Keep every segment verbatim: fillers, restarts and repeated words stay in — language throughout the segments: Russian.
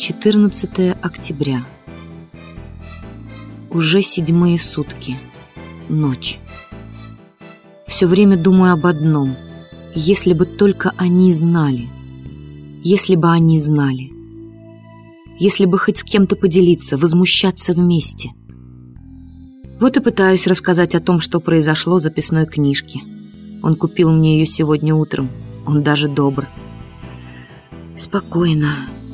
четырнадцатое октября. Уже седьмые сутки. Ночь. Все время думаю об одном. Если бы только они знали. Если бы они знали. Если бы хоть с кем-то поделиться, возмущаться вместе. Вот и пытаюсь рассказать о том, что произошло в записной книжке. Он купил мне ее сегодня утром. Он даже добр. Спокойно.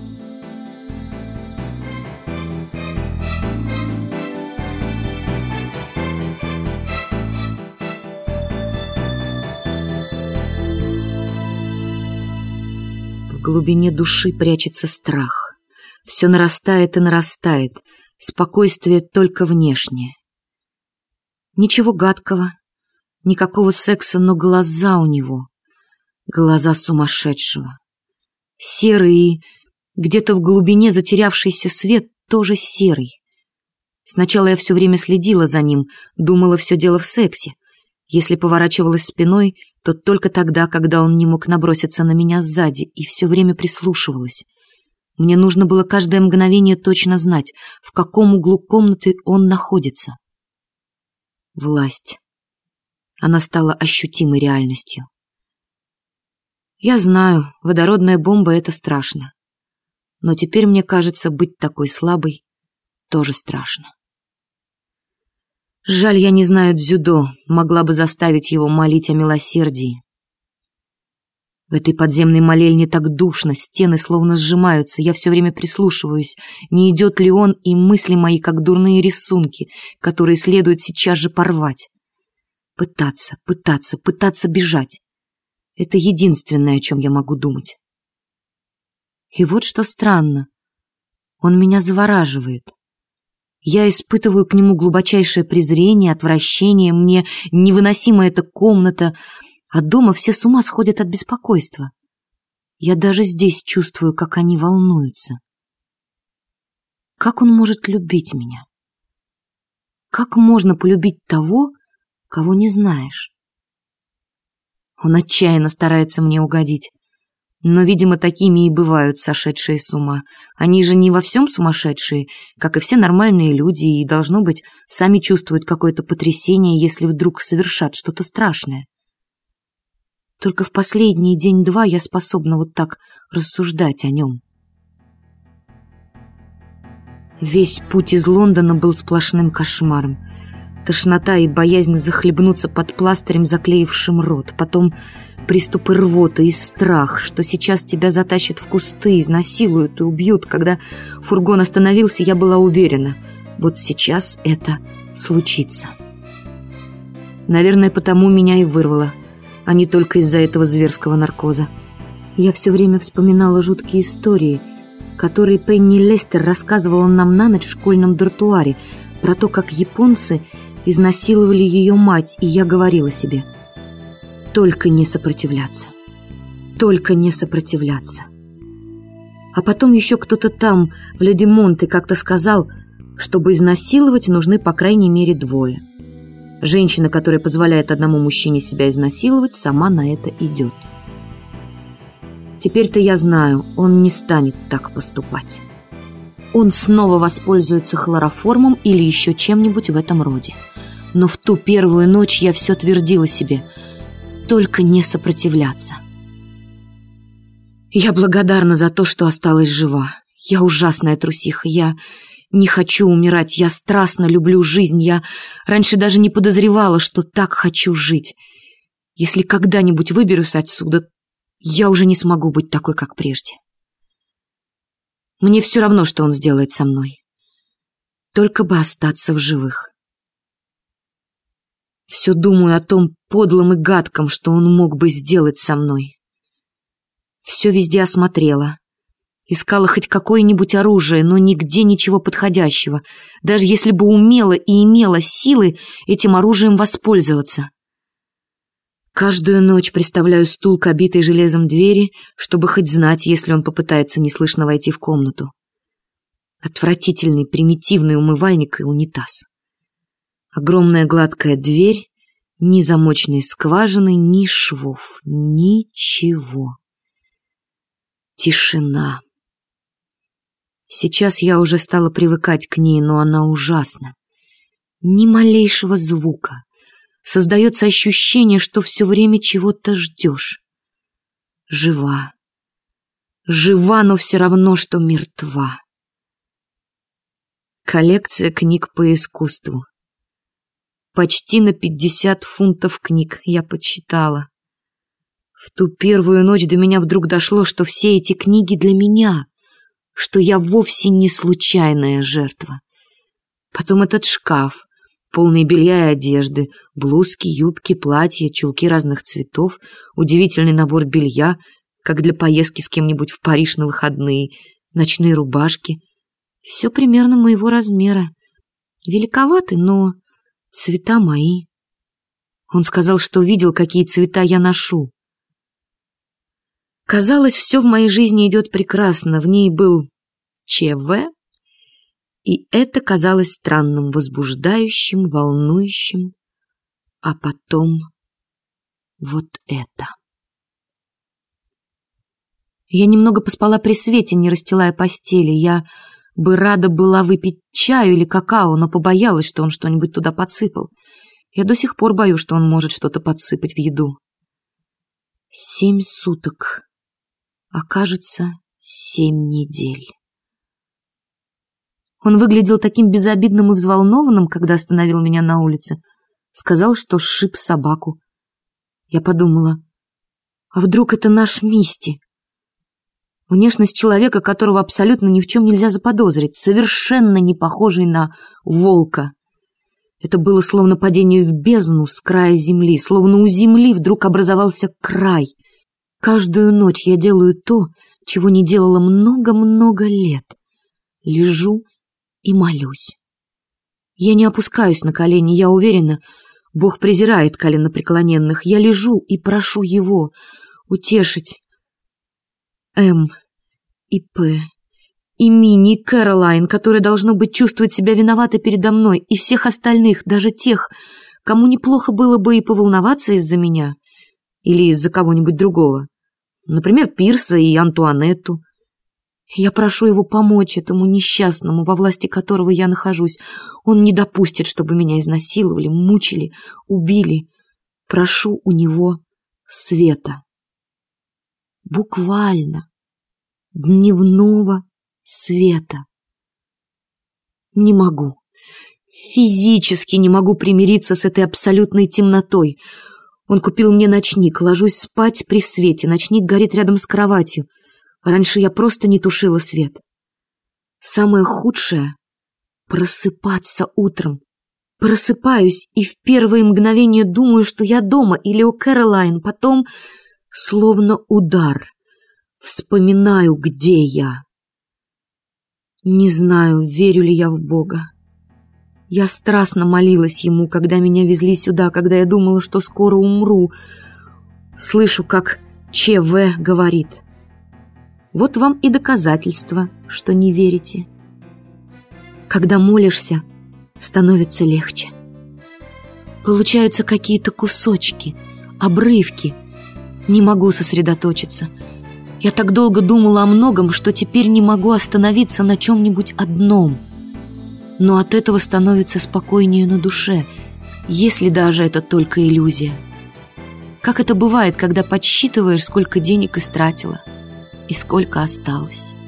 В глубине души прячется страх. Все нарастает и нарастает. Спокойствие только внешнее. Ничего гадкого, никакого секса, но глаза у него. Глаза сумасшедшего. Серый и где-то в глубине затерявшийся свет тоже серый. Сначала я все время следила за ним, думала, все дело в сексе. Если поворачивалась спиной, то только тогда, когда он не мог наброситься на меня сзади, и все время прислушивалась. Мне нужно было каждое мгновение точно знать, в каком углу комнаты он находится. Власть. Она стала ощутимой реальностью. Я знаю, водородная бомба — это страшно. Но теперь мне кажется, быть такой слабой тоже страшно. Жаль, я не знаю дзюдо, могла бы заставить его молить о милосердии. В этой подземной молельне так душно, стены словно сжимаются, я все время прислушиваюсь, не идет ли он, и мысли мои, как дурные рисунки, которые следует сейчас же порвать. Пытаться, пытаться, пытаться бежать. Это единственное, о чем я могу думать. И вот что странно. Он меня завораживает. Я испытываю к нему глубочайшее презрение, отвращение, мне невыносима эта комната, а дома все с ума сходят от беспокойства. Я даже здесь чувствую, как они волнуются. Как он может любить меня? Как можно полюбить того, кого не знаешь? Он отчаянно старается мне угодить. Но, видимо, такими и бывают сошедшие с ума. Они же не во всем сумасшедшие, как и все нормальные люди, и, должно быть, сами чувствуют какое-то потрясение, если вдруг совершат что-то страшное. Только в последний день-два я способна вот так рассуждать о нем. Весь путь из Лондона был сплошным кошмаром. Тошнота и боязнь захлебнуться под пластырем, заклеившим рот. Потом приступы рвоты и страх, что сейчас тебя затащат в кусты, изнасилуют и убьют. Когда фургон остановился, я была уверена, вот сейчас это случится. Наверное, потому меня и вырвало, а не только из-за этого зверского наркоза. Я все время вспоминала жуткие истории, которые Пенни Лестер рассказывала нам на ночь в школьном дартуаре, про то, как японцы изнасиловали ее мать, и я говорила себе: только не сопротивляться, только не сопротивляться. А потом еще кто-то там, в Леди Монте, как-то сказал, чтобы изнасиловать, нужны по крайней мере двое. Женщина, которая позволяет одному мужчине себя изнасиловать, сама на это идет. Теперь-то я знаю, он не станет так поступать. Он снова воспользуется хлороформом или еще чем-нибудь в этом роде. Но в ту первую ночь я все твердила себе: только не сопротивляться. Я благодарна за то, что осталась жива. Я ужасная трусиха. Я не хочу умирать. Я страстно люблю жизнь. Я раньше даже не подозревала, что так хочу жить. Если когда-нибудь выберусь отсюда, я уже не смогу быть такой, как прежде. Мне все равно, что он сделает со мной. Только бы остаться в живых. Все думаю о том подлом и гадком, что он мог бы сделать со мной. Все везде осмотрела. Искала хоть какое-нибудь оружие, но нигде ничего подходящего, даже если бы умела и имела силы этим оружием воспользоваться. Каждую ночь приставляю стул к обитой железом двери, чтобы хоть знать, если он попытается неслышно войти в комнату. Отвратительный, примитивный умывальник и унитаз. Огромная гладкая дверь, ни замочной скважины, ни швов, ничего. Тишина. Сейчас я уже стала привыкать к ней, но она ужасна. Ни малейшего звука. Создается ощущение, что все время чего-то ждешь. Жива. Жива, но все равно, что мертва. Коллекция книг по искусству. Почти на пятьдесят фунтов книг, я подсчитала. В ту первую ночь до меня вдруг дошло, что все эти книги для меня, что я вовсе не случайная жертва. Потом этот шкаф, полный белья и одежды, блузки, юбки, платья, чулки разных цветов, удивительный набор белья, как для поездки с кем-нибудь в Париж на выходные, ночные рубашки. Все примерно моего размера. Великоваты, но цвета мои. Он сказал, что видел, какие цвета я ношу. Казалось, все в моей жизни идет прекрасно. В ней был ЧВ, и это казалось странным, возбуждающим, волнующим. А потом вот это. Я немного поспала при свете, не расстилая постели. Я бы рада была выпить чаю или какао, но побоялась, что он что-нибудь туда подсыпал. Я до сих пор боюсь, что он может что-то подсыпать в еду. Семь суток. А кажется, семь недель. Он выглядел таким безобидным и взволнованным, когда остановил меня на улице. Сказал, что сшиб собаку. Я подумала, а вдруг это наш Мисти? Внешность человека, которого абсолютно ни в чем нельзя заподозрить, совершенно не похожий на волка. Это было словно падение в бездну с края земли, словно у земли вдруг образовался край. Каждую ночь я делаю то, чего не делала много-много лет. Лежу и молюсь. Я не опускаюсь на колени, я уверена, Бог презирает коленопреклоненных. Я лежу и прошу Его утешить М и П, и Мини, и Кэролайн, которые, должно быть, чувствуют себя виноваты передо мной, и всех остальных, даже тех, кому неплохо было бы и поволноваться из-за меня или из-за кого-нибудь другого. Например, Пирса и Антуанетту. Я прошу его помочь этому несчастному, во власти которого я нахожусь. Он не допустит, чтобы меня изнасиловали, мучили, убили. Прошу у него света. Буквально. Дневного света. Не могу. Физически не могу примириться с этой абсолютной темнотой. Он купил мне ночник, ложусь спать при свете, ночник горит рядом с кроватью. Раньше я просто не тушила свет. Самое худшее — просыпаться утром. Просыпаюсь и в первые мгновения думаю, что я дома или у Кэролайн, потом, словно удар, вспоминаю, где я. Не знаю, верю ли я в Бога. Я страстно молилась Ему, когда меня везли сюда, когда я думала, что скоро умру. Слышу, как ЧВ говорит: вот вам и доказательство, что не верите. Когда молишься, становится легче. Получаются какие-то кусочки, обрывки. Не могу сосредоточиться. Я так долго думала о многом, что теперь не могу остановиться на чем-нибудь одном. Но от этого становится спокойнее на душе, если даже это только иллюзия. Как это бывает, когда подсчитываешь, сколько денег истратила и сколько осталось.